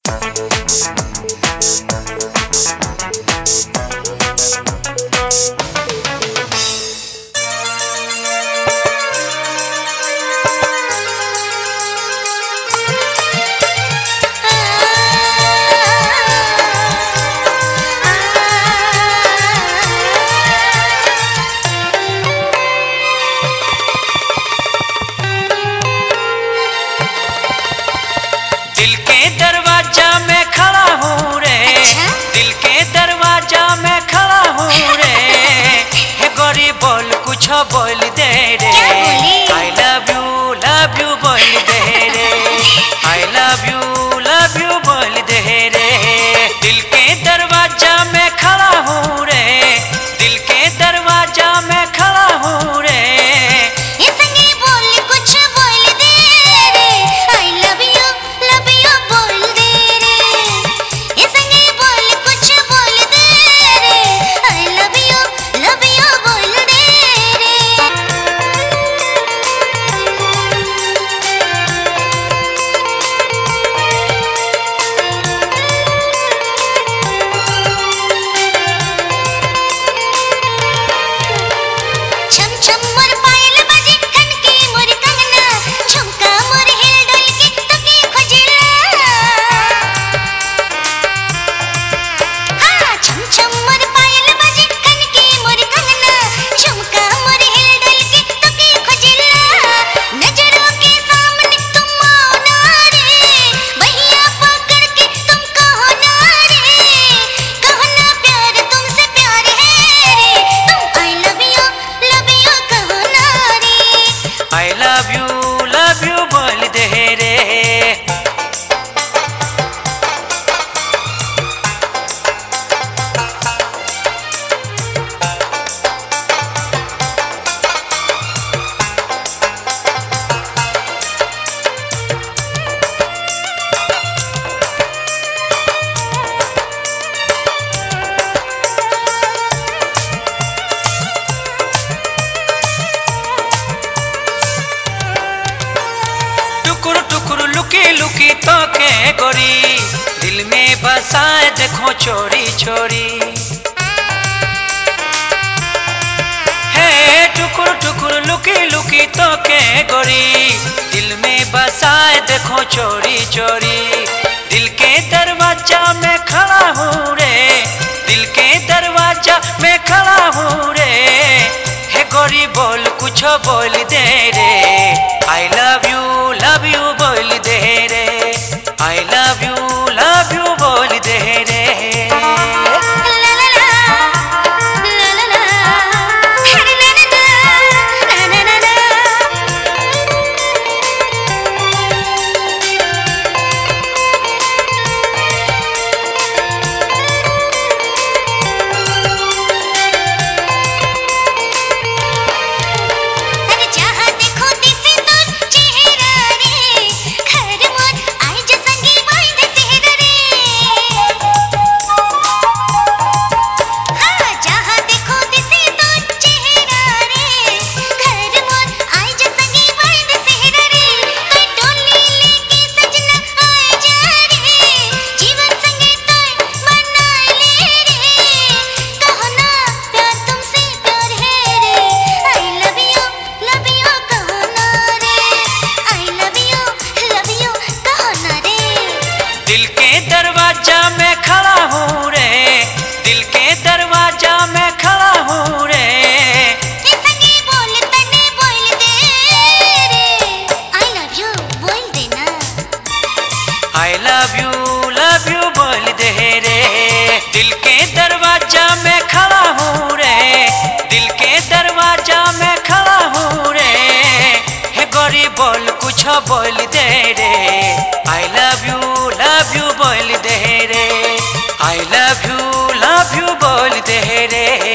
दिल के दरवाजा में खड़ा हूँ रे। अच्छा? दिल के दरवाजा में खड़ा हूँ रे। हे गोरी बोल कुछ बोल दे रे। क्या बोली? आई लव यू बोल दे रे। आई लव यू बोल दे रे। दिल के दरवाजा में खड़ा हूँ रे। दिल के दरवाजा में खड़ा हूँ रे। ये संगे बोल कुछ बोल दे रे। आई लव यू बोल दे रे। ये संगे बोल कुछ बोल दे रे। आई लव यू बोल दे रे। छम छम मोर पायल बजे खनके मोर कंगना झुमका मोर हिल डोल के तके खोजला। हाँ छम छम मोर पायल बजे खनके मोर कंगना झुमका मोर हिल डोल के तके खोजला। नजरों के सामने तुम आओ ना रे। बहिया पकड़ के तुम कहो ना रे। कहो ना प्यार तुमसे प्यार है रे। तुम आई लव यू कहो ना रे। आई लव यू बोल दे रे। टुकुर टुकुर लुकी लुकी तो के गोरी दिल में बसाए देखो चोरी चोरी। हे टुकुर टुकुर लुकी लुकी तो के गोरी दिल में बसाए देखो चोरी चोरी। दिल के दरवाजा में खड़ा हूँ रे। दिल के दरवाजा में खड़ा हूँ रे। हे गोरी बोल कुछ बोल दे रे। आई लव यू बोल दे रे। आई लव यू बोल दे रे। ला ला ला ला ला ला अरे ना ना ना ना ना अरे जहाँ देखो दिसे तो चेहरा रे। घर मोर आई जो संगी बांध सेहरा रे। हाँ जहाँ देखो दिसे तो चेहरा रे। घर मोर आई जो संगी बांध सेहरा रे। कोई डोली लेके सजना आए जा रे। जीवन संगे तोय बनाए ले रे। कहो ना प्यार तुमसे प्यार है रे। आई लव यू कहो ना रे। आई लव यू कहो ना रे। दिल के दरवाजा में खड़ा हूँ रे। दिल के दरवाजा में खड़ा हूँ रे। ये संगे बोल तने बोल दे रे। आई लव यू बोल देना। आई लव यू बोल दे रे। दिल के दरवाजा में खड़ा हूँ रे। दिल के दरवाजा में खड़ा हूँ रे। हे गोरी बोल कुछ बोल दे रे। आई लव यू बोल दे रे। आई लव यू बोल दे रे।